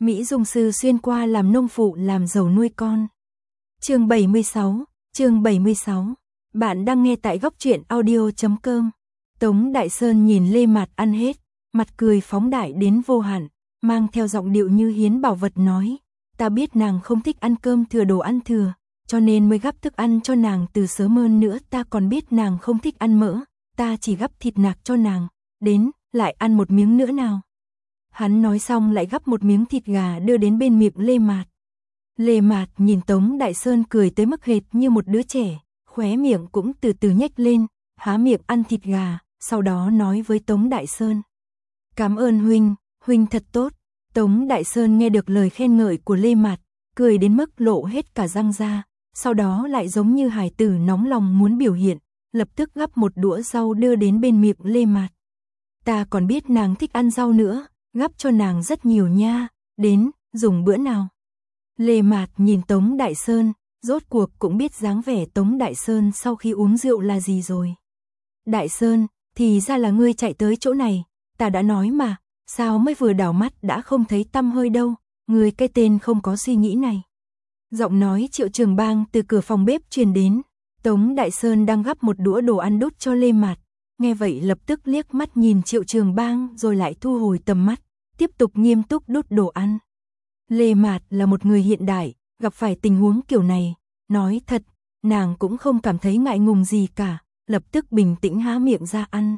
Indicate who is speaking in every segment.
Speaker 1: Mỹ Dung Sư xuyên qua làm nông phụ làm giàu nuôi con. Chương 76. Bạn đang nghe tại góc truyện audio.com. Tống Đại Sơn nhìn Lê Mạt ăn hết, mặt cười phóng đại đến vô hạn, mang theo giọng điệu như hiến bảo vật nói, ta biết nàng không thích ăn cơm thừa đồ ăn thừa, cho nên mới gắp thức ăn cho nàng từ sớm hơn nữa, ta còn biết nàng không thích ăn mỡ, ta chỉ gắp thịt nạc cho nàng, đến, lại ăn một miếng nữa nào. Hắn nói xong lại gắp một miếng thịt gà đưa đến bên miệng Lê Mạt. Lê Mạt nhìn Tống Đại Sơn cười tới mức hệt như một đứa trẻ, khóe miệng cũng từ từ nhếch lên, há miệng ăn thịt gà, sau đó nói với Tống Đại Sơn. Cảm ơn huynh, huynh thật tốt. Tống Đại Sơn nghe được lời khen ngợi của Lê Mạt, cười đến mức lộ hết cả răng ra, sau đó lại giống như hài tử nóng lòng muốn biểu hiện, lập tức gắp một đũa rau đưa đến bên miệng Lê Mạt. Ta còn biết nàng thích ăn rau nữa, gắp cho nàng rất nhiều nha, đến, dùng bữa nào. Lê Mạt nhìn Tống Đại Sơn, rốt cuộc cũng biết dáng vẻ Tống Đại Sơn sau khi uống rượu là gì rồi. Đại Sơn, thì ra là ngươi chạy tới chỗ này, ta đã nói mà, sao mới vừa đảo mắt đã không thấy tăm hơi đâu, ngươi cái tên không có suy nghĩ này. Giọng nói Triệu Trường Bang từ cửa phòng bếp truyền đến, Tống Đại Sơn đang gắp một đũa đồ ăn đút cho Lê Mạt, nghe vậy lập tức liếc mắt nhìn Triệu Trường Bang rồi lại thu hồi tầm mắt, tiếp tục nghiêm túc đút đồ ăn. Lê Mạt là một người hiện đại, gặp phải tình huống kiểu này, nói thật, nàng cũng không cảm thấy ngại ngùng gì cả, lập tức bình tĩnh há miệng ra ăn.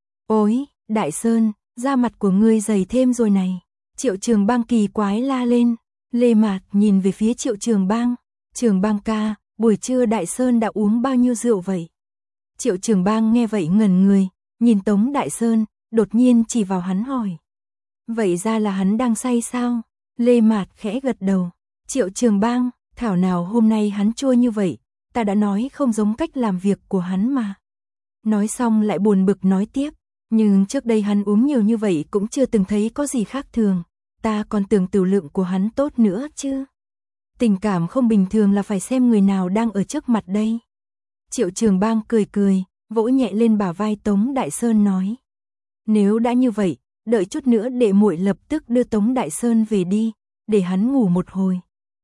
Speaker 1: Ôi, Đại Sơn, da mặt của ngươi dày thêm rồi này. Triệu Trường Bang kỳ quái la lên. Lê Mạt nhìn về phía Triệu Trường Bang. Trường Bang ca, buổi trưa Đại Sơn đã uống bao nhiêu rượu vậy? Triệu Trường Bang nghe vậy ngẩn người, nhìn Tống Đại Sơn, đột nhiên chỉ vào hắn hỏi. Vậy ra là hắn đang say sao? Lê Mạt khẽ gật đầu. Triệu Trường Bang, thảo nào hôm nay hắn chua như vậy, ta đã nói không giống cách làm việc của hắn mà. Nói xong lại buồn bực nói tiếp, nhưng trước đây hắn uống nhiều như vậy cũng chưa từng thấy có gì khác thường, ta còn tưởng tiểu lượng của hắn tốt nữa chứ. Tình cảm không bình thường là phải xem người nào đang ở trước mặt đây. Triệu Trường Bang cười cười, vỗ nhẹ lên bả vai Tống Đại Sơn nói. Nếu đã như vậy, đợi chút nữa để muội lập tức đưa Tống Đại Sơn về đi, để hắn ngủ một hồi.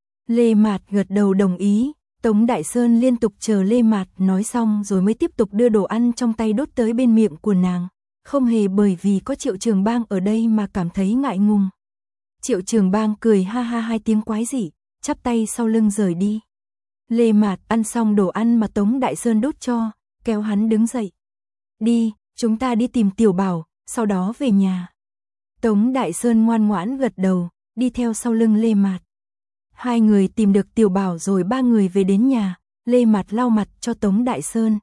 Speaker 1: Lê Mạt gật đầu đồng ý, Tống Đại Sơn liên tục chờ Lê Mạt nói xong rồi mới tiếp tục đưa đồ ăn trong tay đốt tới bên miệng của nàng, không hề bởi vì có Triệu Trường Bang ở đây mà cảm thấy ngại ngùng. Triệu Trường Bang cười ha ha hai tiếng quái dị, chắp tay sau lưng rời đi. Lê Mạt ăn xong đồ ăn mà Tống Đại Sơn đốt cho, kéo hắn đứng dậy. Đi, chúng ta đi tìm Tiểu Bảo, sau đó về nhà. Tống Đại Sơn ngoan ngoãn gật đầu, đi theo sau lưng Lê Mạt. Hai người tìm được Tiểu Bảo rồi ba người về đến nhà, Lê Mạt lau mặt cho Tống Đại Sơn,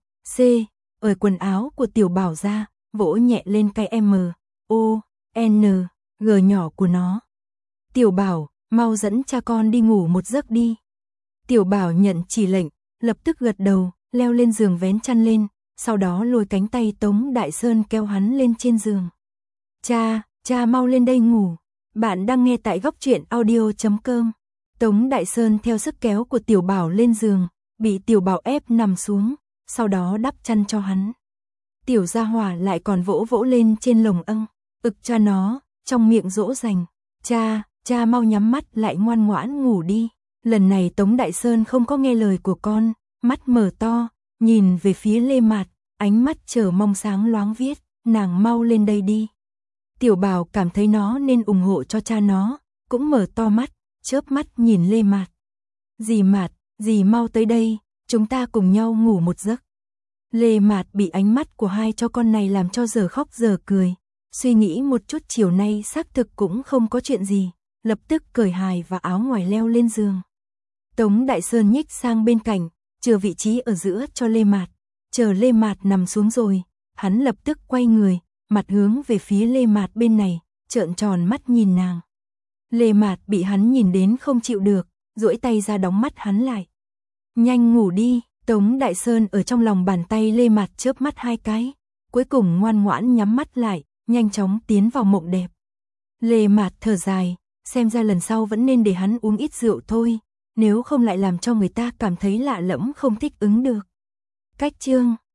Speaker 1: ở quần áo của Tiểu Bảo ra, vỗ nhẹ lên cái M-O-N-G nhỏ của nó. Tiểu Bảo, mau dẫn cha con đi ngủ một giấc đi. Tiểu Bảo nhận chỉ lệnh, lập tức gật đầu, leo lên giường vén chăn lên, sau đó lôi cánh tay Tống Đại Sơn kéo hắn lên trên giường. Cha mau lên đây ngủ. Bạn đang nghe tại góc truyện audio.com. Tống Đại Sơn theo sức kéo của Tiểu Bảo lên giường, bị Tiểu Bảo ép nằm xuống, sau đó đắp chăn cho hắn. Tiểu Gia Hỏa lại còn vỗ vỗ lên trên lồng ực cha nó, trong miệng dỗ dành. Cha mau nhắm mắt lại ngoan ngoãn ngủ đi. Lần này Tống Đại Sơn không có nghe lời của con, mắt mở to, nhìn về phía Lê Mạt, ánh mắt chờ mong sáng loáng viết, nàng mau lên đây đi. Tiểu Bảo cảm thấy nó nên ủng hộ cho cha nó, cũng mở to mắt, chớp mắt nhìn Lê Mạt. Dì mau tới đây, chúng ta cùng nhau ngủ một giấc. Lê Mạt bị ánh mắt của hai cho con này làm cho giờ khóc giờ cười, suy nghĩ một chút chiều nay xác thực cũng không có chuyện gì, lập tức cởi hài và áo ngoài leo lên giường. Tống Đại Sơn nhích sang bên cạnh, chừa vị trí ở giữa cho Lê Mạt, chờ Lê Mạt nằm xuống rồi, hắn lập tức quay người, mặt hướng về phía Lê Mạt bên này, trợn tròn mắt nhìn nàng. Lê Mạt bị hắn nhìn đến không chịu được, duỗi tay ra đóng mắt hắn lại. Nhanh ngủ đi. Tống Đại Sơn ở trong lòng bàn tay Lê Mạt chớp mắt hai cái, cuối cùng ngoan ngoãn nhắm mắt lại, nhanh chóng tiến vào mộng đẹp. Lê Mạt thở dài, xem ra lần sau vẫn nên để hắn uống ít rượu thôi, nếu không lại làm cho người ta cảm thấy lạ lẫm không thích ứng được. Cách chương